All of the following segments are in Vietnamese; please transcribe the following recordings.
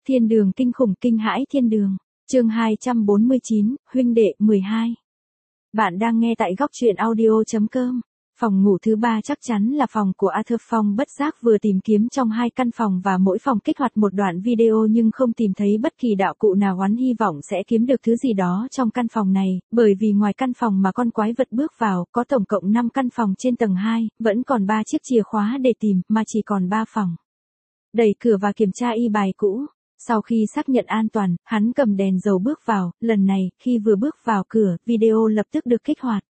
Thiên đường kinh khủng kinh hãi thiên đường. Chương 249, huynh đệ 12. Bạn đang nghe tại góc truyện audio.com. Phòng ngủ thứ 3 chắc chắn là phòng của Arthur. Phong bất giác vừa tìm kiếm trong 2 căn phòng và mỗi phòng kích hoạt một đoạn video nhưng không tìm thấy bất kỳ đạo cụ nào. Hắn hy vọng sẽ kiếm được thứ gì đó trong căn phòng này, bởi vì ngoài căn phòng mà con quái vật bước vào, có tổng cộng 5 căn phòng trên tầng 2, vẫn còn 3 chiếc chìa khóa để tìm, mà chỉ còn 3 phòng. Đẩy cửa và kiểm tra y bài cũ. Sau khi xác nhận an toàn, hắn cầm đèn dầu bước vào. Lần này, khi vừa bước vào cửa, video lập tức được kích hoạt.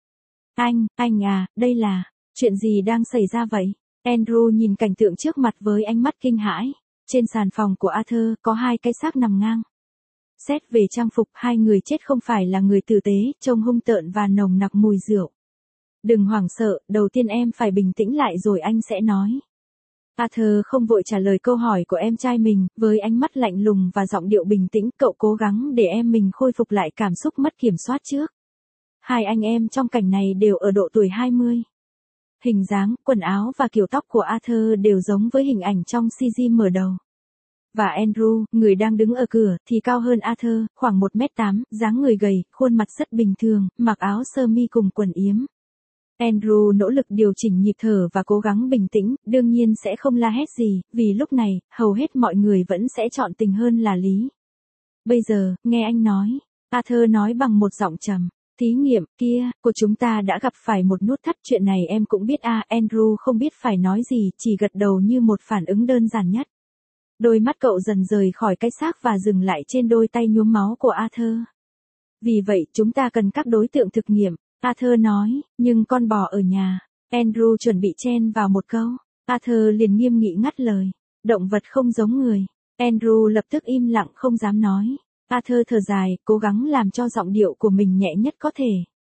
Anh à, đây là, chuyện gì đang xảy ra vậy? Andrew nhìn cảnh tượng trước mặt với ánh mắt kinh hãi. Trên sàn phòng của Arthur, có 2 cái xác nằm ngang. Xét về trang phục, 2 người chết không phải là người tử tế, trông hung tợn và nồng nặc mùi rượu. Đừng hoảng sợ, đầu tiên em phải bình tĩnh lại rồi anh sẽ nói. Arthur không vội trả lời câu hỏi của em trai mình, với ánh mắt lạnh lùng và giọng điệu bình tĩnh, cậu cố gắng để em mình khôi phục lại cảm xúc mất kiểm soát trước. 2 anh em trong cảnh này đều ở độ tuổi 20. Hình dáng, quần áo và kiểu tóc của Arthur đều giống với hình ảnh trong CG mở đầu. Và Andrew, người đang đứng ở cửa, thì cao hơn Arthur, khoảng 1m8, dáng người gầy, khuôn mặt rất bình thường, mặc áo sơ mi cùng quần yếm. Andrew nỗ lực điều chỉnh nhịp thở và cố gắng bình tĩnh, đương nhiên sẽ không la hét gì, vì lúc này, hầu hết mọi người vẫn sẽ chọn tình hơn là lý. Bây giờ, nghe anh nói, Arthur nói bằng một giọng trầm. Thí nghiệm kia của chúng ta đã gặp phải một nút thắt, chuyện này em cũng biết à. Andrew không biết phải nói gì, chỉ gật đầu như một phản ứng đơn giản nhất. Đôi mắt cậu dần rời khỏi cái xác và dừng lại trên đôi tay nhuốm máu của Arthur. Vì vậy chúng ta cần các đối tượng thực nghiệm, Arthur nói, nhưng con bò ở nhà. Andrew chuẩn bị chen vào một câu. Arthur liền nghiêm nghị ngắt lời. Động vật không giống người. Andrew lập tức im lặng không dám nói. Arthur thở dài, cố gắng làm cho giọng điệu của mình nhẹ nhất có thể.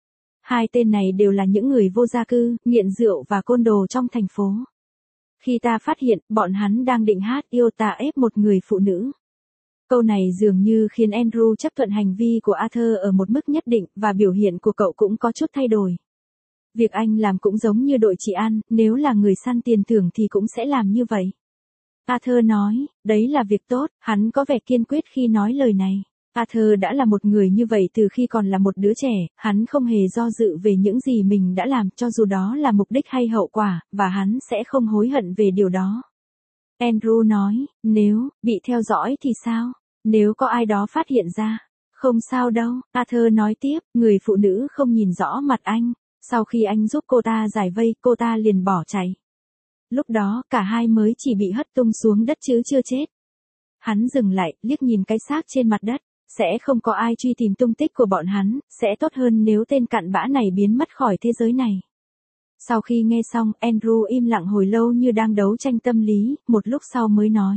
2 tên này đều là những người vô gia cư, nghiện rượu và côn đồ trong thành phố. Khi ta phát hiện, bọn hắn đang định hát yêu ta ép một người phụ nữ. Câu này dường như khiến Andrew chấp thuận hành vi của Arthur ở một mức nhất định, và biểu hiện của cậu cũng có chút thay đổi. Việc anh làm cũng giống như đội chị An, nếu là người săn tiền thưởng thì cũng sẽ làm như vậy. Arthur nói, đấy là việc tốt, hắn có vẻ kiên quyết khi nói lời này. Arthur đã là một người như vậy từ khi còn là một đứa trẻ, hắn không hề do dự về những gì mình đã làm, cho dù đó là mục đích hay hậu quả, và hắn sẽ không hối hận về điều đó. Andrew nói, nếu bị theo dõi thì sao? Nếu có ai đó phát hiện ra? Không sao đâu, Arthur nói tiếp, người phụ nữ không nhìn rõ mặt anh. Sau khi anh giúp cô ta giải vây, cô ta liền bỏ chạy. Lúc đó, cả hai mới chỉ bị hất tung xuống đất chứ chưa chết. Hắn dừng lại, liếc nhìn cái xác trên mặt đất. Sẽ không có ai truy tìm tung tích của bọn hắn, sẽ tốt hơn nếu tên cặn bã này biến mất khỏi thế giới này. Sau khi nghe xong, Andrew im lặng hồi lâu như đang đấu tranh tâm lý, một lúc sau mới nói.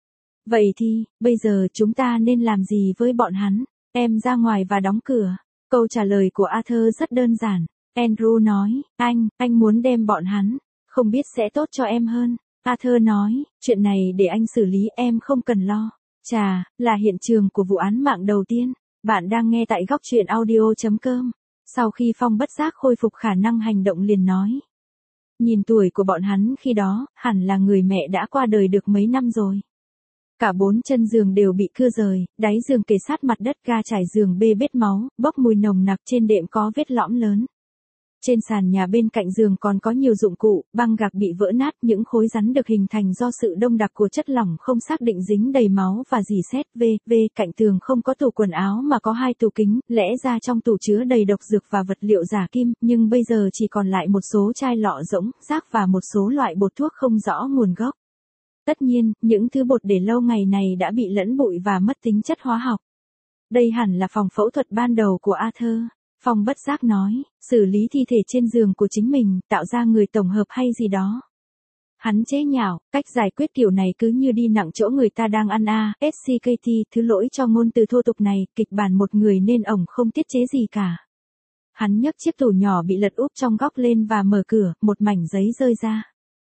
Vậy thì, bây giờ chúng ta nên làm gì với bọn hắn? Em ra ngoài và đóng cửa. Câu trả lời của Arthur rất đơn giản. Andrew nói, anh muốn đem bọn hắn, không biết sẽ tốt cho em hơn. Arthur nói, chuyện này để anh xử lý, em không cần lo. Chà, là hiện trường của vụ án mạng đầu tiên. Bạn đang nghe tại góc truyện audio.com. Sau khi Phong bất giác khôi phục khả năng hành động liền nói. Nhìn tuổi của bọn hắn khi đó, hẳn là người mẹ đã qua đời được mấy năm rồi. Cả 4 chân giường đều bị cưa rời, đáy giường kề sát mặt đất, ga trải giường bê bết máu, bốc mùi nồng nặc, trên đệm có vết lõm lớn. Trên sàn nhà bên cạnh giường còn có nhiều dụng cụ, băng gạc bị vỡ nát, những khối rắn được hình thành do sự đông đặc của chất lỏng không xác định dính đầy máu và rỉ sét. Cạnh tường không có tủ quần áo mà có 2 tủ kính, lẽ ra trong tủ chứa đầy độc dược và vật liệu giả kim, nhưng bây giờ chỉ còn lại một số chai lọ rỗng, rác và một số loại bột thuốc không rõ nguồn gốc. Tất nhiên, những thứ bột để lâu ngày này đã bị lẫn bụi và mất tính chất hóa học. Đây hẳn là phòng phẫu thuật ban đầu của Arthur. Phong bất giác nói, xử lý thi thể trên giường của chính mình, tạo ra người tổng hợp hay gì đó. Hắn chế nhạo, cách giải quyết kiểu này cứ như đi nặng chỗ người ta đang ăn à. SCKT, thứ lỗi cho ngôn từ thô tục này, kịch bản một người nên ổng không tiết chế gì cả. Hắn nhấc chiếc tủ nhỏ bị lật úp trong góc lên và mở cửa, một mảnh giấy rơi ra.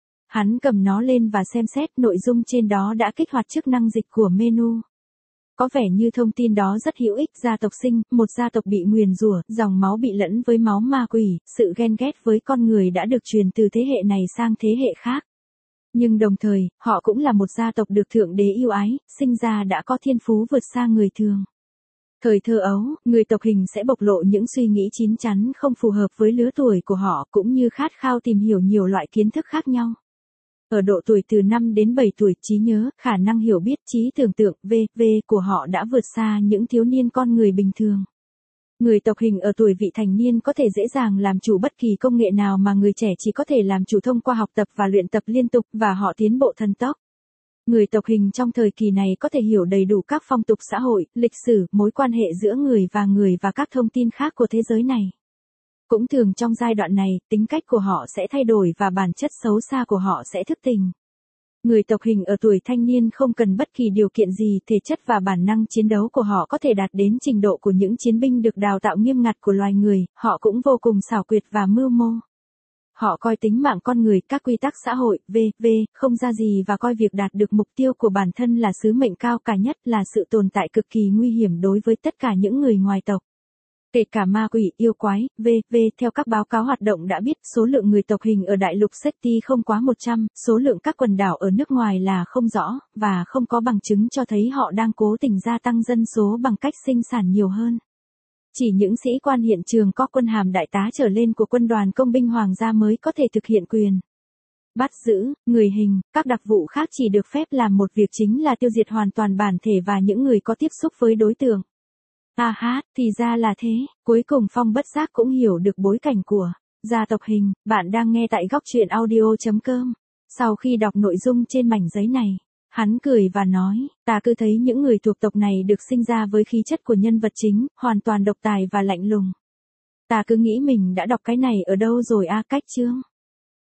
Hắn cầm nó lên và xem xét, nội dung trên đó đã kích hoạt chức năng dịch của menu. Có vẻ như thông tin đó rất hữu ích. Gia tộc sinh, một gia tộc bị nguyền rủa, dòng máu bị lẫn với máu ma quỷ, sự ghen ghét với con người đã được truyền từ thế hệ này sang thế hệ khác. Nhưng đồng thời, họ cũng là một gia tộc được Thượng Đế yêu ái, sinh ra đã có thiên phú vượt xa người thường. Thời thơ ấu, người tộc Hình sẽ bộc lộ những suy nghĩ chín chắn không phù hợp với lứa tuổi của họ cũng như khát khao tìm hiểu nhiều loại kiến thức khác nhau. Ở độ tuổi từ 5 đến 7 tuổi, trí nhớ, khả năng hiểu biết, trí tưởng tượng, v.v. của họ đã vượt xa những thiếu niên con người bình thường. Người tộc Hình ở tuổi vị thành niên có thể dễ dàng làm chủ bất kỳ công nghệ nào mà người trẻ chỉ có thể làm chủ thông qua học tập và luyện tập liên tục, và họ tiến bộ thần tốc. Người tộc Hình trong thời kỳ này có thể hiểu đầy đủ các phong tục xã hội, lịch sử, mối quan hệ giữa người và các thông tin khác của thế giới này. Cũng thường trong giai đoạn này, tính cách của họ sẽ thay đổi và bản chất xấu xa của họ sẽ thức tỉnh. Người tộc Hình ở tuổi thanh niên không cần bất kỳ điều kiện gì, thể chất và bản năng chiến đấu của họ có thể đạt đến trình độ của những chiến binh được đào tạo nghiêm ngặt của loài người, họ cũng vô cùng xảo quyệt và mưu mô. Họ coi tính mạng con người, các quy tắc xã hội, v.v. không ra gì và coi việc đạt được mục tiêu của bản thân là sứ mệnh cao cả nhất, là sự tồn tại cực kỳ nguy hiểm đối với tất cả những người ngoài tộc. Kể cả ma quỷ, yêu quái, v.v. Theo các báo cáo hoạt động đã biết, số lượng người tộc Hình ở đại lục Sekti không quá 100, số lượng các quần đảo ở nước ngoài là không rõ, và không có bằng chứng cho thấy họ đang cố tình gia tăng dân số bằng cách sinh sản nhiều hơn. Chỉ những sĩ quan hiện trường có quân hàm đại tá trở lên của quân đoàn công binh hoàng gia mới có thể thực hiện quyền bắt giữ người Hình, các đặc vụ khác chỉ được phép làm một việc chính là tiêu diệt hoàn toàn bản thể và những người có tiếp xúc với đối tượng. Thì ra là thế, cuối cùng Phong bất giác cũng hiểu được bối cảnh của gia tộc Hình. Bạn đang nghe tại góc truyện audio.com. Sau khi đọc nội dung trên mảnh giấy này, hắn cười và nói, ta cứ thấy những người thuộc tộc này được sinh ra với khí chất của nhân vật chính, hoàn toàn độc tài và lạnh lùng. Ta cứ nghĩ mình đã đọc cái này ở đâu rồi cách chương.